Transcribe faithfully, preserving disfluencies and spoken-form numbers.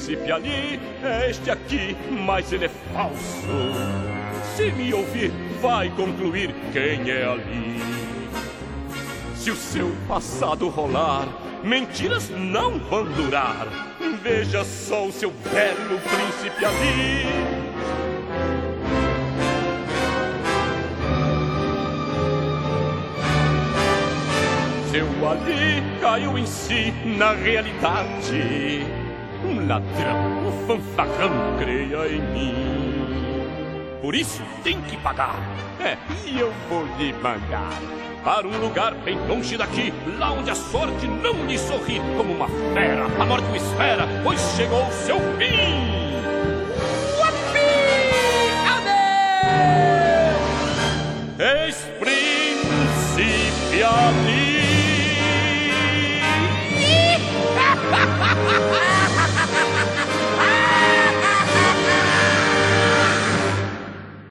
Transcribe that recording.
príncipe ali é este aqui, mas ele é falso. Se me ouvir, vai concluir quem é ali. Se o seu passado rolar, mentiras não vão durar. Veja só o seu belo príncipe ali. Seu ali caiu em si na realidade. Um ladrão, um fanfarrão, creia em mim. Por isso tem que pagar. É, e eu vou lhe mandar para um lugar bem longe daqui, lá onde a sorte não lhe sorri. Como uma fera, a morte o espera, pois chegou o seu fim. Uapi! Adeus! Ex-príncipe ali.